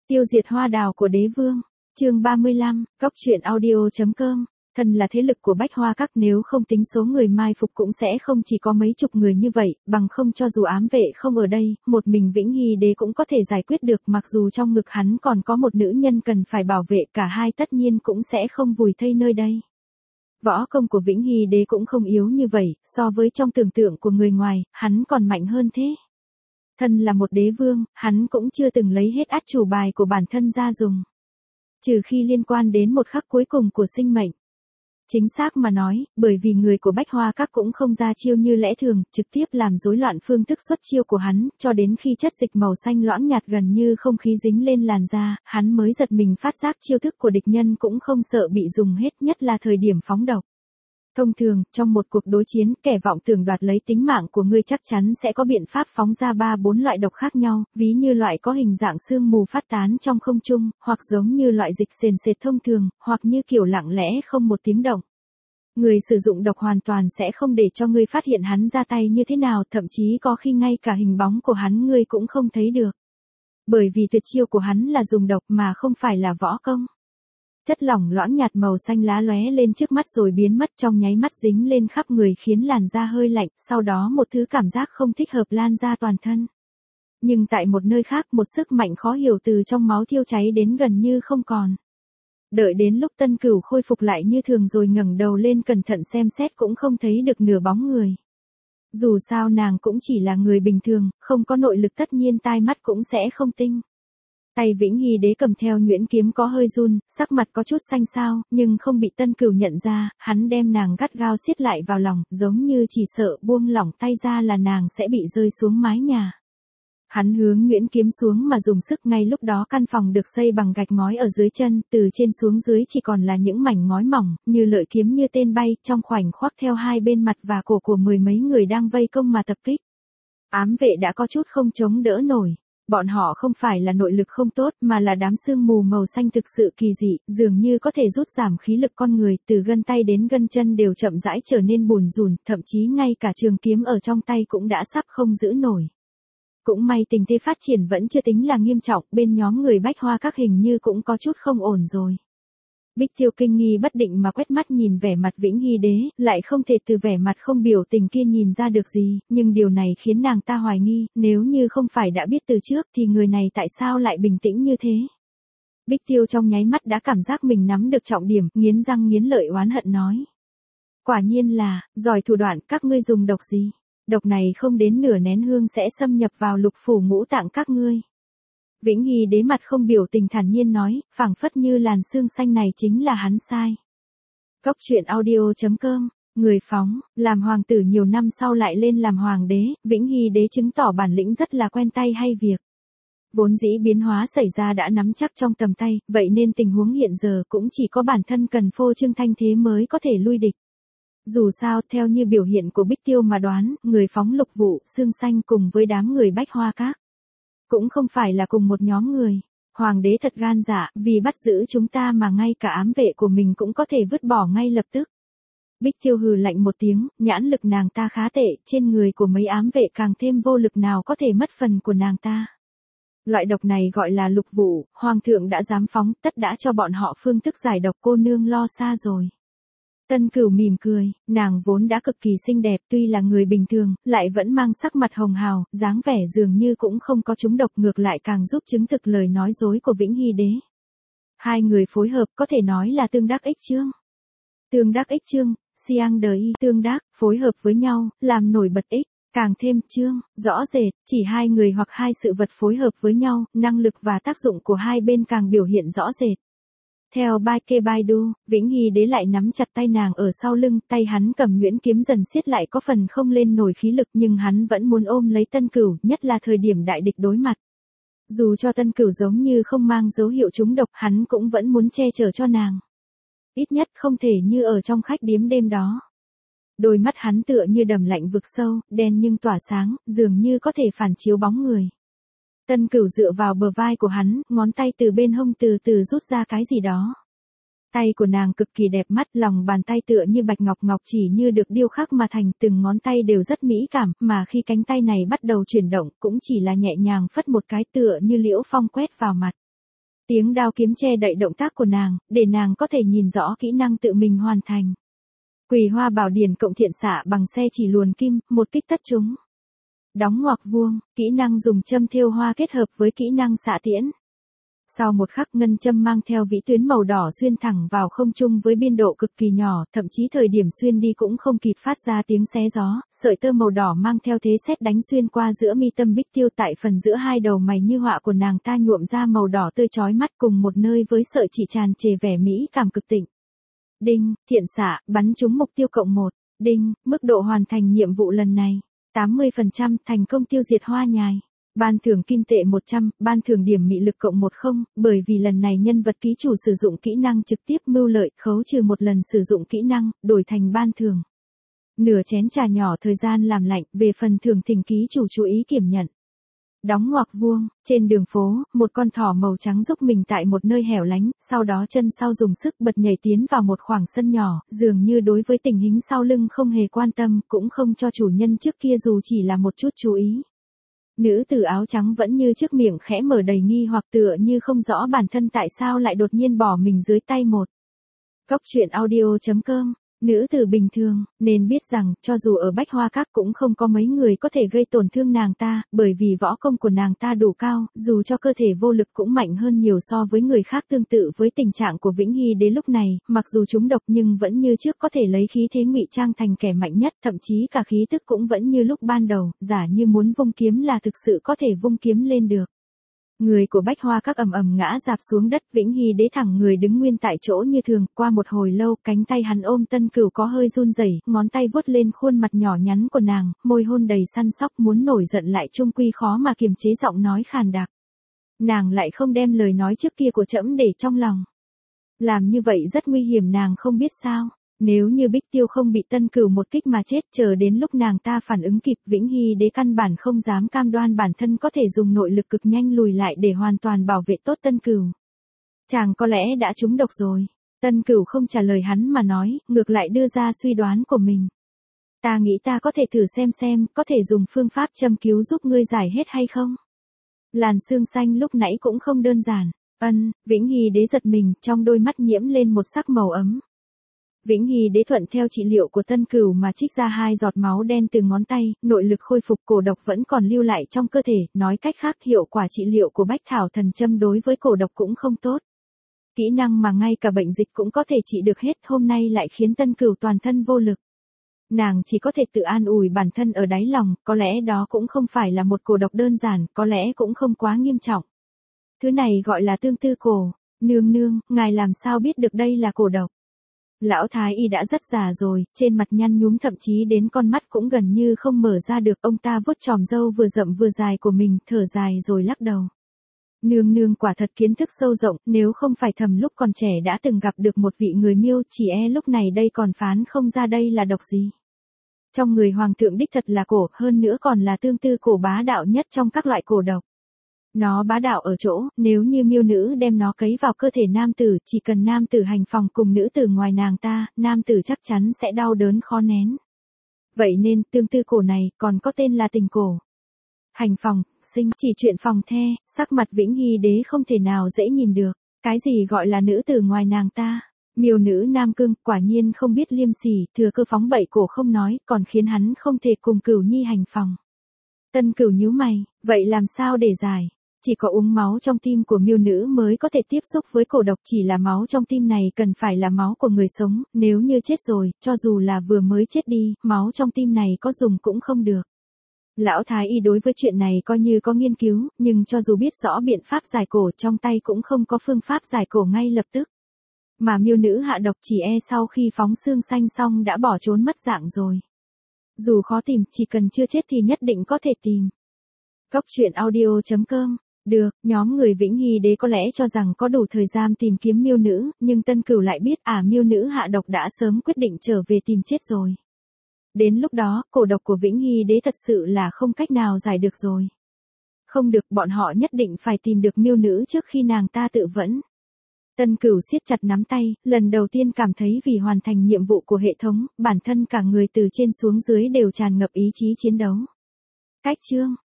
Tiêu diệt hoa đào của đế vương. Chương 35, Góc truyện audio.com. Thân là thế lực của Bách Hoa Các, nếu không tính số người mai phục cũng sẽ không chỉ có mấy chục người như vậy, bằng không cho dù ám vệ không ở đây, một mình Vĩnh Hy Đế cũng có thể giải quyết được, mặc dù trong ngực hắn còn có một nữ nhân cần phải bảo vệ, cả hai tất nhiên cũng sẽ không vùi thây nơi đây. Võ công của Vĩnh Hy Đế cũng không yếu như vậy, so với trong tưởng tượng của người ngoài, hắn còn mạnh hơn thế. Thân là một đế vương, hắn cũng chưa từng lấy hết át chủ bài của bản thân ra dùng. Trừ khi liên quan đến một khắc cuối cùng của sinh mệnh. Chính xác mà nói, bởi vì người của Bách Hoa Các cũng không ra chiêu như lẽ thường, trực tiếp làm rối loạn phương thức xuất chiêu của hắn, cho đến khi chất dịch màu xanh loãng nhạt gần như không khí dính lên làn da, hắn mới giật mình phát giác chiêu thức của địch nhân cũng không sợ bị dùng hết, nhất là thời điểm phóng độc. Thông thường, trong một cuộc đối chiến, kẻ vọng tưởng đoạt lấy tính mạng của ngươi chắc chắn sẽ có biện pháp phóng ra 3-4 loại độc khác nhau, ví như loại có hình dạng sương mù phát tán trong không trung, hoặc giống như loại dịch sền sệt thông thường, hoặc như kiểu lặng lẽ không một tiếng động. Người sử dụng độc hoàn toàn sẽ không để cho ngươi phát hiện hắn ra tay như thế nào, thậm chí có khi ngay cả hình bóng của hắn ngươi cũng không thấy được. Bởi vì tuyệt chiêu của hắn là dùng độc mà không phải là võ công. Chất lỏng loãng nhạt màu xanh lá lóe lên trước mắt rồi biến mất trong nháy mắt, dính lên khắp người khiến làn da hơi lạnh, sau đó một thứ cảm giác không thích hợp lan ra toàn thân. Nhưng tại một nơi khác, một sức mạnh khó hiểu từ trong máu thiêu cháy đến gần như không còn. Đợi đến lúc Tân Cửu khôi phục lại như thường rồi ngẩng đầu lên cẩn thận xem xét cũng không thấy được nửa bóng người. Dù sao nàng cũng chỉ là người bình thường, không có nội lực, tất nhiên tai mắt cũng sẽ không tinh. Tay Vĩnh Hy Đế cầm theo nhuyễn kiếm có hơi run, sắc mặt có chút xanh xao, nhưng không bị Tân Cửu nhận ra, hắn đem nàng gắt gao siết lại vào lòng, giống như chỉ sợ buông lỏng tay ra là nàng sẽ bị rơi xuống mái nhà. Hắn hướng nhuyễn kiếm xuống mà dùng sức, ngay lúc đó căn phòng được xây bằng gạch ngói ở dưới chân, từ trên xuống dưới chỉ còn là những mảnh ngói mỏng, như lợi kiếm như tên bay, trong khoảnh khắc theo hai bên mặt và cổ của mười mấy người đang vây công mà tập kích. Ám vệ đã có chút không chống đỡ nổi. Bọn họ không phải là nội lực không tốt mà là đám sương mù màu xanh thực sự kỳ dị, dường như có thể rút giảm khí lực con người, từ gân tay đến gân chân đều chậm rãi trở nên bùn rùn, thậm chí ngay cả trường kiếm ở trong tay cũng đã sắp không giữ nổi. Cũng may tình thế phát triển vẫn chưa tính là nghiêm trọng, bên nhóm người Bách Hoa Các hình như cũng có chút không ổn rồi. Bích Tiêu kinh nghi bất định mà quét mắt nhìn vẻ mặt Vĩnh Hy Đế, lại không thể từ vẻ mặt không biểu tình kia nhìn ra được gì, nhưng điều này khiến nàng ta hoài nghi, nếu như không phải đã biết từ trước thì người này tại sao lại bình tĩnh như thế. Bích Tiêu trong nháy mắt đã cảm giác mình nắm được trọng điểm, nghiến răng nghiến lợi oán hận nói. Quả nhiên là, giỏi thủ đoạn, các ngươi dùng độc gì? Độc này không đến nửa nén hương sẽ xâm nhập vào lục phủ ngũ tạng các ngươi. Vĩnh Hy Đế mặt không biểu tình thản nhiên nói, phảng phất như làn sương xanh này chính là hắn sai. Góc truyện audio.com, người phóng, làm hoàng tử nhiều năm sau lại lên làm hoàng đế, Vĩnh Hy Đế chứng tỏ bản lĩnh rất là quen tay hay việc. Vốn dĩ biến hóa xảy ra đã nắm chắc trong tầm tay, vậy nên tình huống hiện giờ cũng chỉ có bản thân cần phô trương thanh thế mới có thể lui địch. Dù sao, theo như biểu hiện của Bích Tiêu mà đoán, người phóng lục vụ, sương xanh cùng với đám người Bách Hoa Các cũng không phải là cùng một nhóm người. Hoàng đế thật gan dạ, vì bắt giữ chúng ta mà ngay cả ám vệ của mình cũng có thể vứt bỏ ngay lập tức. Bích Tiêu hừ lạnh một tiếng, nhãn lực nàng ta khá tệ, trên người của mấy ám vệ càng thêm vô lực, nào có thể mất phần của nàng ta. Loại độc này gọi là lục vụ, hoàng thượng đã dám phóng, tất đã cho bọn họ phương thức giải độc, cô nương lo xa rồi. Tân Cửu mỉm cười, nàng vốn đã cực kỳ xinh đẹp, tuy là người bình thường, lại vẫn mang sắc mặt hồng hào, dáng vẻ dường như cũng không có trúng độc, ngược lại càng giúp chứng thực lời nói dối của Vĩnh Hy Đế. Hai người phối hợp có thể nói là tương đắc ích chương. Tương đắc ích chương, siang đời y, tương đắc, phối hợp với nhau, làm nổi bật ích, càng thêm chương, rõ rệt, chỉ hai người hoặc hai sự vật phối hợp với nhau, năng lực và tác dụng của hai bên càng biểu hiện rõ rệt. Theo Bai Kê Bai Du, Vĩnh Hy Đế lại nắm chặt tay nàng ở sau lưng, tay hắn cầm nhuyễn kiếm dần siết lại, có phần không lên nổi khí lực, nhưng hắn vẫn muốn ôm lấy Tân Cửu, nhất là thời điểm đại địch đối mặt. Dù cho Tân Cửu giống như không mang dấu hiệu trúng độc, hắn cũng vẫn muốn che chở cho nàng. Ít nhất không thể như ở trong khách điếm đêm đó. Đôi mắt hắn tựa như đầm lạnh vực sâu, đen nhưng tỏa sáng, dường như có thể phản chiếu bóng người. Tân Cửu dựa vào bờ vai của hắn, ngón tay từ bên hông từ từ rút ra cái gì đó. Tay của nàng cực kỳ đẹp mắt, lòng bàn tay tựa như bạch ngọc, ngọc chỉ như được điêu khắc mà thành, từng ngón tay đều rất mỹ cảm, mà khi cánh tay này bắt đầu chuyển động, cũng chỉ là nhẹ nhàng phất một cái, tựa như liễu phong quét vào mặt. Tiếng đao kiếm che đậy động tác của nàng, để nàng có thể nhìn rõ kỹ năng tự mình hoàn thành. Quỳ Hoa Bảo Điển cộng thiện xạ bằng xe chỉ luồn kim, một kích tất trúng. Đóng ngoặc vuông, kỹ năng dùng châm thêu hoa kết hợp với kỹ năng xạ tiễn. Sau một khắc ngân châm mang theo vĩ tuyến màu đỏ xuyên thẳng vào không trung với biên độ cực kỳ nhỏ, thậm chí thời điểm xuyên đi cũng không kịp phát ra tiếng xé gió, sợi tơ màu đỏ mang theo thế sét đánh xuyên qua giữa mi tâm Bích Tiêu tại phần giữa hai đầu mày như họa của nàng ta nhuộm ra màu đỏ tươi chói mắt cùng một nơi với sợi chỉ tràn trề vẻ mỹ cảm cực tịnh. Đinh, thiện xạ, bắn trúng mục tiêu cộng 1. Đinh, mức độ hoàn thành nhiệm vụ lần này. 80%, thành công tiêu diệt hoa nhài. Ban thưởng kim tệ 100, ban thưởng điểm mị lực cộng 10, bởi vì lần này nhân vật ký chủ sử dụng kỹ năng trực tiếp mưu lợi, khấu trừ một lần sử dụng kỹ năng, đổi thành ban thưởng. Nửa chén trà nhỏ thời gian làm lạnh, về phần thưởng thỉnh ký chủ chú ý kiểm nhận. Đóng ngoặc vuông, trên đường phố, một con thỏ màu trắng giúp mình tại một nơi hẻo lánh, sau đó chân sau dùng sức bật nhảy tiến vào một khoảng sân nhỏ, dường như đối với tình hình sau lưng không hề quan tâm, cũng không cho chủ nhân trước kia dù chỉ là một chút chú ý. Nữ tử áo trắng vẫn như trước miệng khẽ mở đầy nghi hoặc tựa như không rõ bản thân tại sao lại đột nhiên bỏ mình dưới tay một. Cốc truyện audio.com. Nữ tử bình thường, nên biết rằng, cho dù ở Bách Hoa Các cũng không có mấy người có thể gây tổn thương nàng ta, bởi vì võ công của nàng ta đủ cao, dù cho cơ thể vô lực cũng mạnh hơn nhiều so với người khác. Tương tự với tình trạng của Vĩnh Hy Đế lúc này, mặc dù trúng độc nhưng vẫn như trước có thể lấy khí thế ngụy trang thành kẻ mạnh nhất, thậm chí cả khí tức cũng vẫn như lúc ban đầu, giả như muốn vung kiếm là thực sự có thể vung kiếm lên được. Người của Bách Hoa Các ầm ầm ngã rạp xuống đất, Vĩnh Hy Đế thẳng người đứng nguyên tại chỗ như thường, qua một hồi lâu, cánh tay hắn ôm Tân Cửu có hơi run rẩy, ngón tay vuốt lên khuôn mặt nhỏ nhắn của nàng, môi hôn đầy săn sóc, muốn nổi giận lại chung quy khó mà kiềm chế giọng nói khàn đặc. Nàng lại không đem lời nói trước kia của trẫm để trong lòng. Làm như vậy rất nguy hiểm, nàng không biết sao. Nếu như Bích Tiêu không bị Tân Cửu một kích mà chết, chờ đến lúc nàng ta phản ứng kịp, Vĩnh Hy Đế căn bản không dám cam đoan bản thân có thể dùng nội lực cực nhanh lùi lại để hoàn toàn bảo vệ tốt Tân Cửu. Chàng có lẽ đã trúng độc rồi. Tân Cửu không trả lời hắn mà nói, ngược lại đưa ra suy đoán của mình. Ta nghĩ ta có thể thử xem, có thể dùng phương pháp châm cứu giúp ngươi giải hết hay không? Làn xương xanh lúc nãy cũng không đơn giản. Vĩnh Hy Đế giật mình, trong đôi mắt nhiễm lên một sắc màu ấm. Vĩnh Hy Đế thuận theo trị liệu của Tân Cửu mà trích ra 2 giọt máu đen từ ngón tay, nội lực khôi phục, cổ độc vẫn còn lưu lại trong cơ thể, nói cách khác hiệu quả trị liệu của Bách Thảo Thần Châm đối với cổ độc cũng không tốt. Kỹ năng mà ngay cả bệnh dịch cũng có thể trị được hết, hôm nay lại khiến Tân Cửu toàn thân vô lực. Nàng chỉ có thể tự an ủi bản thân ở đáy lòng, có lẽ đó cũng không phải là một cổ độc đơn giản, có lẽ cũng không quá nghiêm trọng. Thứ này gọi là tương tư cổ. Nương, ngài làm sao biết được đây là cổ độc? Lão Thái Y đã rất già rồi, trên mặt nhăn nhúm thậm chí đến con mắt cũng gần như không mở ra được. Ông ta vuốt chòm râu vừa rậm vừa dài của mình, thở dài rồi lắc đầu. Nương quả thật kiến thức sâu rộng, nếu không phải thầm lúc còn trẻ đã từng gặp được một vị người Miêu, chỉ lúc này đây còn phán không ra đây là độc gì. Trong người hoàng thượng đích thật là cổ, hơn nữa còn là tương tư cổ bá đạo nhất trong các loại cổ độc. Nó bá đạo ở chỗ, nếu như Miêu nữ đem nó cấy vào cơ thể nam tử, chỉ cần nam tử hành phòng cùng nữ tử ngoài nàng ta, nam tử chắc chắn sẽ đau đớn khó nén. Vậy nên, tương tư cổ này, còn có tên là tình cổ. Hành phòng, sinh, chỉ chuyện phòng the, sắc mặt Vĩnh Hy Đế không thể nào dễ nhìn được. Cái gì gọi là nữ tử ngoài nàng ta? Miêu nữ nam cương, quả nhiên không biết liêm sỉ, thừa cơ phóng bậy cổ không nói, còn khiến hắn không thể cùng Cửu Nhi hành phòng. Tân Cửu nhíu mày, vậy làm sao để giải? Chỉ có uống máu trong tim của miêu nữ mới có thể tiếp xúc với cổ độc, chỉ là máu trong tim này cần phải là máu của người sống, nếu như chết rồi, cho dù là vừa mới chết đi, máu trong tim này có dùng cũng không được. Lão Thái Y đối với chuyện này coi như có nghiên cứu, nhưng cho dù biết rõ biện pháp giải cổ trong tay cũng không có phương pháp giải cổ ngay lập tức. Mà miêu nữ hạ độc chỉ sau khi phóng xương xanh xong đã bỏ trốn mất dạng rồi. Dù khó tìm, chỉ cần chưa chết thì nhất định có thể tìm. Cốc truyện audio.com. Được, nhóm người Vĩnh Hy Đế có lẽ cho rằng có đủ thời gian tìm kiếm miêu nữ, nhưng Tân Cửu lại biết miêu nữ hạ độc đã sớm quyết định trở về tìm chết rồi. Đến lúc đó, cổ độc của Vĩnh Hy Đế thật sự là không cách nào giải được rồi. Không được, bọn họ nhất định phải tìm được miêu nữ trước khi nàng ta tự vẫn. Tân Cửu siết chặt nắm tay, lần đầu tiên cảm thấy vì hoàn thành nhiệm vụ của hệ thống, bản thân cả người từ trên xuống dưới đều tràn ngập ý chí chiến đấu. Cách chương